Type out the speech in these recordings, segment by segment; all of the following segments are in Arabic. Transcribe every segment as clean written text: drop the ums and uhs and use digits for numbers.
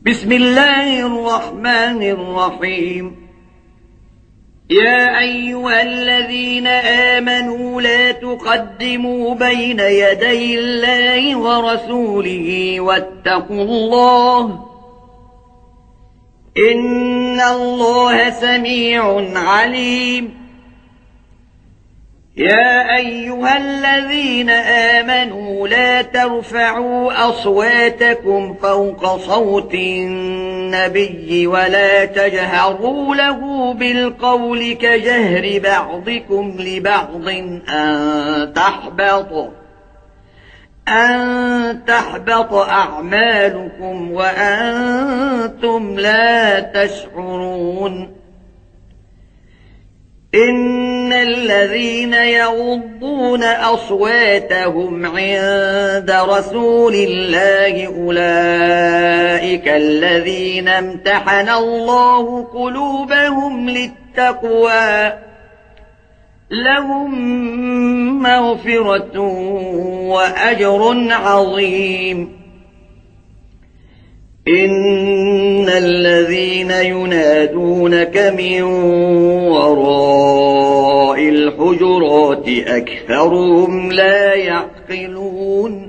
بسم الله الرحمن الرحيم. يا أيها الذين آمنوا لا تقدموا بين يدي الله ورسوله واتقوا الله إن الله سميع عليم. يا أيها الذين آمنوا لا ترفعوا أصواتكم فوق صوت النبي ولا تجهروا له بالقول كجهر بعضكم لبعض أن تحبط أعمالكم وأنتم لا تشعرون. إن الذين يغضون أصواتهم عند رسول الله أولئك الذين امتحن الله قلوبهم للتقوى لهم مغفرة وأجر عظيم. إن الذين ينادونك من وراء الحجرات أكثرهم لا يعقلون.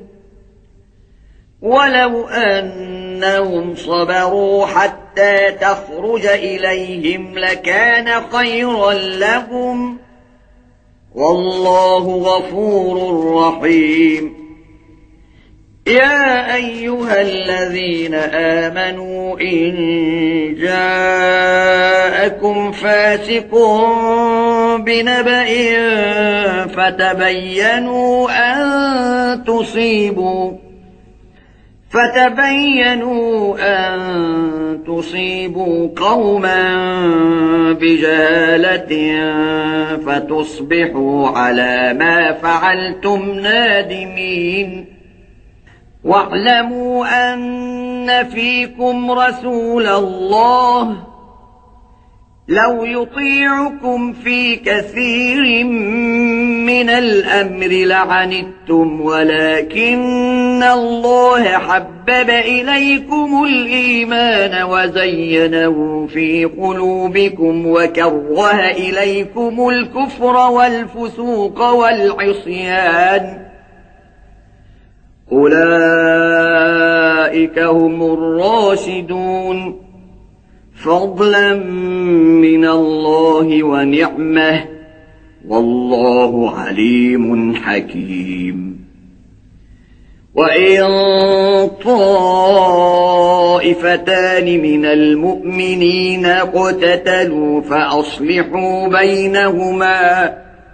ولو أنهم صبروا حتى تخرج إليهم لكان خيرا لهم والله غفور رحيم. يا أيها الذين آمنوا إن جاءكم فاسق بنبأ فتبينوا أن تصيبوا قوما بجهالة فتصبحوا على ما فعلتم نادمين. واعلموا أن فيكم رسول الله لو يطيعكم في كثير من الأمر لعنتم ولكن الله حبب إليكم الإيمان وزينه في قلوبكم وكره إليكم الكفر والفسوق والعصيان أولئك هم الراشدون فضلا من الله ونعمه والله عليم حكيم. وإن طائفتان من المؤمنين اقتتلوا فأصلحوا بينهما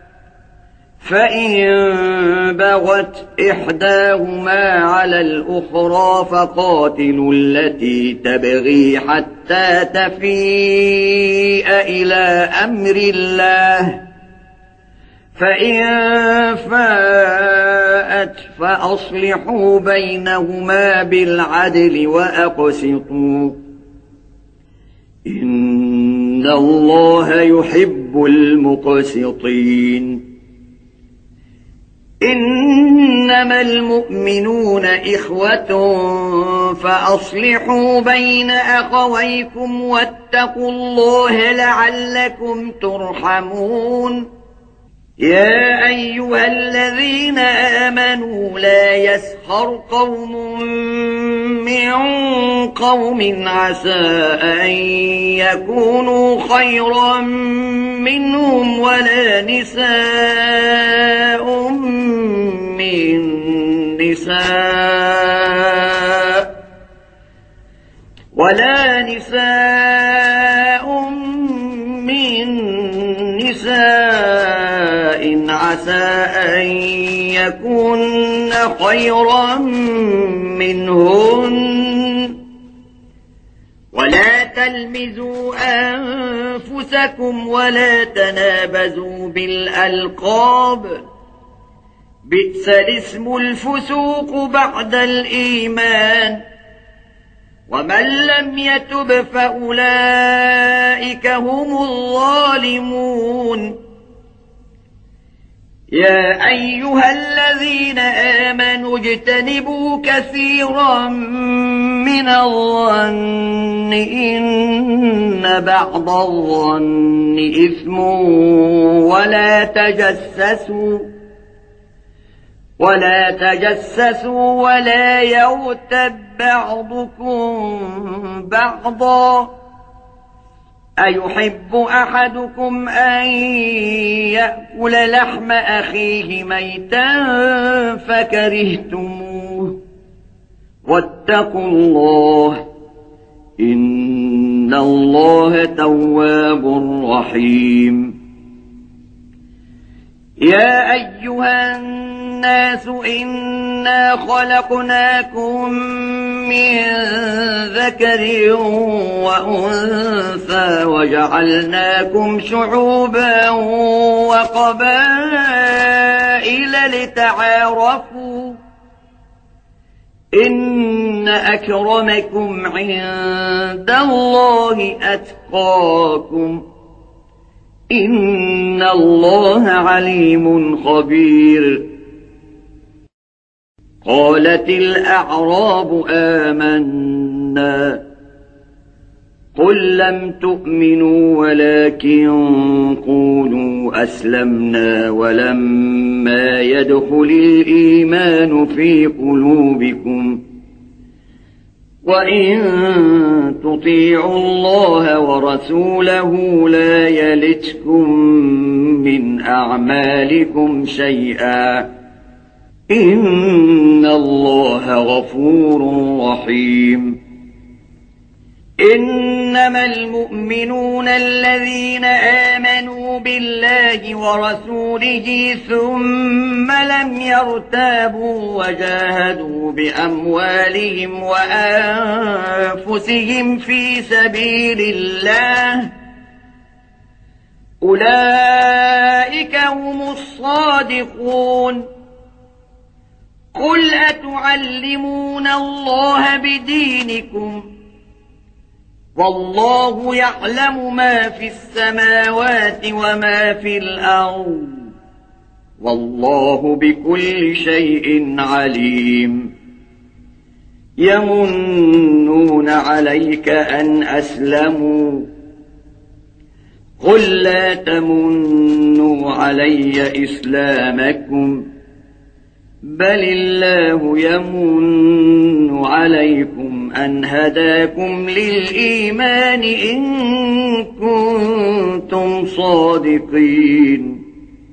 فإن بغت إحداهما على الأخرى فقاتلوا التي تبغي حتى تفيء إلى أمر الله فإن فاءت فأصلحوا بينهما بالعدل وأقسطوا إن الله يحب المقسطين. إنما المؤمنون إخوة فأصلحوا بين أخويكم واتقوا الله لعلكم ترحمون. يا أيها الذين آمنوا لا يسخر قوم من قوم عسى أن يكونوا خيرا منهم ولا نساء من نساء عسى أن يكون خيرا منهن ولا تلمزوا أنفسكم ولا تنابزوا بالألقاب بئس الاسم الفسوق بعد الإيمان ومن لم يتب فأولئك هم الظالمون. يا أيها الذين آمنوا اجتنبوا كثيرا من الظن إن بعض الظن إثم ولا تجسسوا ولا يغتب بعضكم بعضا أيحب أحدكم أن يأكل لحم أخيه ميتا فكرهتموه واتقوا الله إن الله تواب رحيم يا أيها الناس إنا خلقناكم من ذكر وأنثى وجعلناكم شعوبا وقبائل لتعارفوا إن أكرمكم عند الله أتقاكم إن الله عليم خبير قالت الأعراب آمنا قل لم تؤمنوا ولكن قولوا أسلمنا ولما يدخل الإيمان في قلوبكم وإن تطيعوا الله ورسوله لا يلتكم من أعمالكم شيئا إن الله غفور رحيم إنما المؤمنون الذين آمنوا بالله ورسوله ثم لم يرتابوا وجاهدوا بأموالهم وأنفسهم في سبيل الله أولئك هم الصادقون قل أتعلمون الله بدينكم والله يعلم ما في السماوات وما في الأرض والله بكل شيء عليم يمنون عليك أن أسلموا قل لا تمنوا علي إسلامكم بل الله يمن عليكم أن هداكم للإيمان إن كنتم صادقين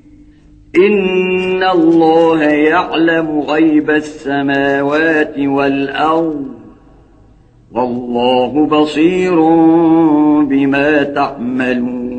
إن الله يعلم غيب السماوات والأرض والله بصير بما تعملون